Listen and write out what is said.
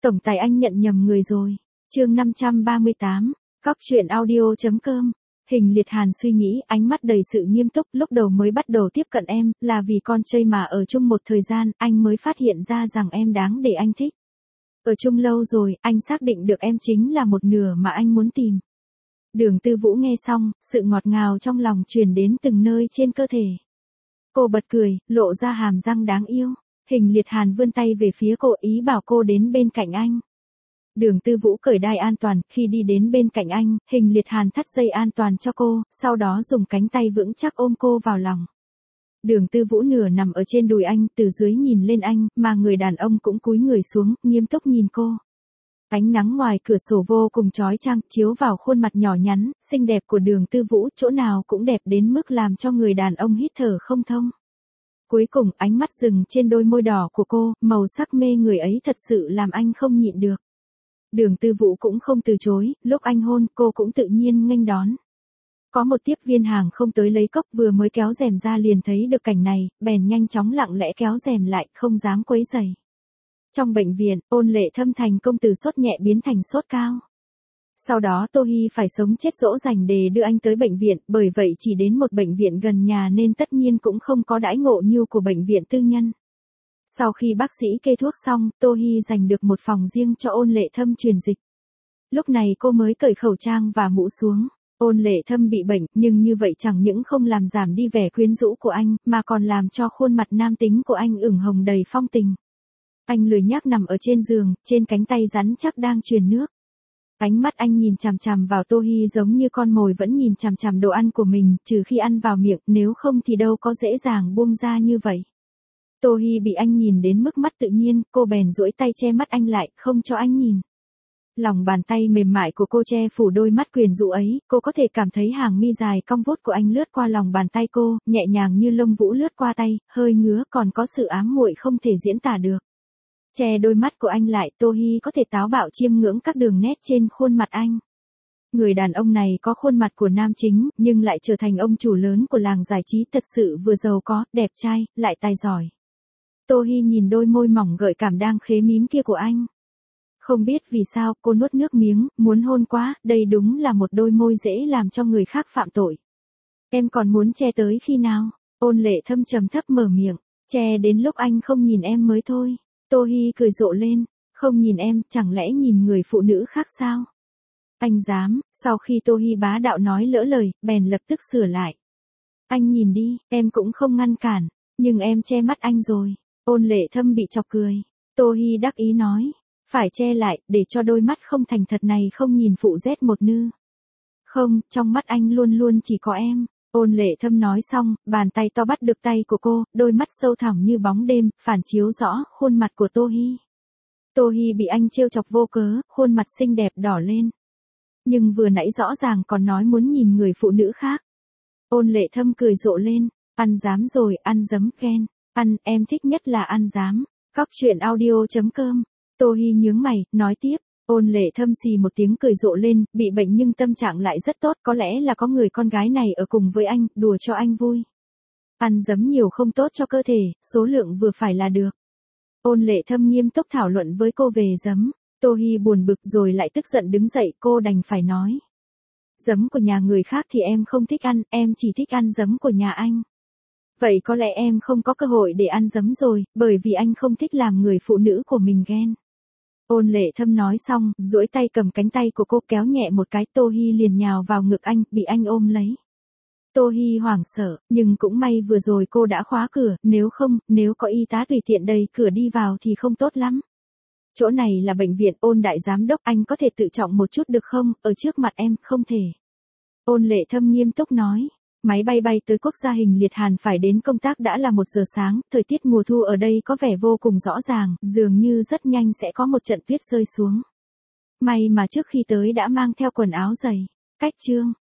Tổng tài anh nhận nhầm người rồi. Chương 538, Cóc truyện audio.com. Hình Liệt Hàn suy nghĩ, ánh mắt đầy sự nghiêm túc, lúc đầu mới bắt đầu tiếp cận em, là vì con trai mà ở chung một thời gian, anh mới phát hiện ra rằng em đáng để anh thích. Ở chung lâu rồi, anh xác định được em chính là một nửa mà anh muốn tìm. Đường Tư Vũ nghe xong, sự ngọt ngào trong lòng truyền đến từng nơi trên cơ thể. Cô bật cười, lộ ra hàm răng đáng yêu. Hình Liệt Hàn vươn tay về phía cô, ý bảo cô đến bên cạnh anh. Đường Tư Vũ cởi đai an toàn, khi đi đến bên cạnh anh, Hình Liệt Hàn thắt dây an toàn cho cô, sau đó dùng cánh tay vững chắc ôm cô vào lòng. Đường Tư Vũ nửa nằm ở trên đùi anh, từ dưới nhìn lên anh, mà người đàn ông cũng cúi người xuống, nghiêm túc nhìn cô. Ánh nắng ngoài cửa sổ vô cùng chói chang, chiếu vào khuôn mặt nhỏ nhắn, xinh đẹp của Đường Tư Vũ, chỗ nào cũng đẹp đến mức làm cho người đàn ông hít thở không thông. Cuối cùng, ánh mắt dừng trên đôi môi đỏ của cô, màu sắc mê người ấy thật sự làm anh không nhịn được. Đường Tư Vũ cũng không từ chối, lúc anh hôn, cô cũng tự nhiên nghênh đón. Có một tiếp viên hàng không tới lấy cốc, vừa mới kéo rèm ra liền thấy được cảnh này, bèn nhanh chóng lặng lẽ kéo rèm lại, không dám quấy rầy. Trong bệnh viện, Ôn Lệ Thâm thành công từ sốt nhẹ biến thành sốt cao. Sau đó Tô Hi phải sống chết dỗ dành để đưa anh tới bệnh viện, bởi vậy chỉ đến một bệnh viện gần nhà nên tất nhiên cũng không có đãi ngộ như của bệnh viện tư nhân. Sau khi bác sĩ kê thuốc xong, Tô Hi giành được một phòng riêng cho Ôn Lệ Thâm truyền dịch. Lúc này cô mới cởi khẩu trang và mũ xuống. Ôn Lệ Thâm bị bệnh, nhưng như vậy chẳng những không làm giảm đi vẻ quyến rũ của anh, mà còn làm cho khuôn mặt nam tính của anh ửng hồng đầy phong tình. Anh lười nhác nằm ở trên giường, trên cánh tay rắn chắc đang truyền nước. Ánh mắt anh nhìn chằm chằm vào Tô Hi giống như con mồi vẫn nhìn chằm chằm đồ ăn của mình, trừ khi ăn vào miệng, nếu không thì đâu có dễ dàng buông ra như vậy. Tô Hi bị anh nhìn đến mức mắt tự nhiên, cô bèn duỗi tay che mắt anh lại, không cho anh nhìn. Lòng bàn tay mềm mại của cô che phủ đôi mắt quyến rũ ấy, cô có thể cảm thấy hàng mi dài cong vút của anh lướt qua lòng bàn tay cô, nhẹ nhàng như lông vũ lướt qua tay, hơi ngứa còn có sự ám muội không thể diễn tả được. Che đôi mắt của anh lại, Tô Hi có thể táo bạo chiêm ngưỡng các đường nét trên khuôn mặt anh. Người đàn ông này có khuôn mặt của nam chính, nhưng lại trở thành ông chủ lớn của làng giải trí, thật sự vừa giàu có, đẹp trai, lại tài giỏi. Tô Hi nhìn đôi môi mỏng gợi cảm đang khế mím kia của anh. Không biết vì sao, cô nuốt nước miếng, muốn hôn quá, đây đúng là một đôi môi dễ làm cho người khác phạm tội. Em còn muốn che tới khi nào? Ôn Lệ Thâm trầm thấp mở miệng, che đến lúc anh không nhìn em mới thôi. Tô Hi cười rộ lên, không nhìn em, chẳng lẽ nhìn người phụ nữ khác sao? Anh dám, sau khi Tô Hi bá đạo nói lỡ lời, bèn lập tức sửa lại. Anh nhìn đi, em cũng không ngăn cản, nhưng em che mắt anh rồi. Ôn Lệ Thâm bị chọc cười. Tô Hi đắc ý nói, phải che lại, để cho đôi mắt không thành thật này không nhìn phụ rét một nư. Không, trong mắt anh luôn luôn chỉ có em. Ôn Lệ Thâm nói xong, bàn tay to bắt được tay của cô, đôi mắt sâu thẳm như bóng đêm, phản chiếu rõ khuôn mặt của Tô Hi. Tô Hi bị anh trêu chọc vô cớ, khuôn mặt xinh đẹp đỏ lên. Nhưng vừa nãy rõ ràng còn nói muốn nhìn người phụ nữ khác. Ôn Lệ Thâm cười rộ lên, ăn dám rồi, ăn giấm ghen. Ăn, em thích nhất là ăn dám. Cóc truyện audio.com. Tô Hi nhướng mày, nói tiếp. Ôn Lệ Thâm xì một tiếng cười rộ lên, bị bệnh nhưng tâm trạng lại rất tốt, có lẽ là có người con gái này ở cùng với anh, đùa cho anh vui. Ăn giấm nhiều không tốt cho cơ thể, số lượng vừa phải là được. Ôn Lệ Thâm nghiêm túc thảo luận với cô về giấm. Tô Hi buồn bực rồi lại tức giận đứng dậy, cô đành phải nói. Giấm của nhà người khác thì em không thích ăn, em chỉ thích ăn giấm của nhà anh. Vậy có lẽ em không có cơ hội để ăn giấm rồi, bởi vì anh không thích làm người phụ nữ của mình ghen. Ôn Lệ Thâm nói xong, duỗi tay cầm cánh tay của cô kéo nhẹ một cái, Tô Hi liền nhào vào ngực anh, bị anh ôm lấy. Tô Hi hoảng sợ, nhưng cũng may vừa rồi cô đã khóa cửa, nếu có y tá tùy tiện đẩy cửa đi vào thì không tốt lắm. Chỗ này là bệnh viện. Ôn đại giám đốc, anh có thể tự trọng một chút được không, ở trước mặt em, không thể. Ôn Lệ Thâm nghiêm túc nói. Máy bay bay tới quốc gia Hình Liệt Hàn phải đến công tác đã là 1 giờ sáng, thời tiết mùa thu ở đây có vẻ vô cùng rõ ràng, dường như rất nhanh sẽ có một trận tuyết rơi xuống. May mà trước khi tới đã mang theo quần áo dày. Cách chương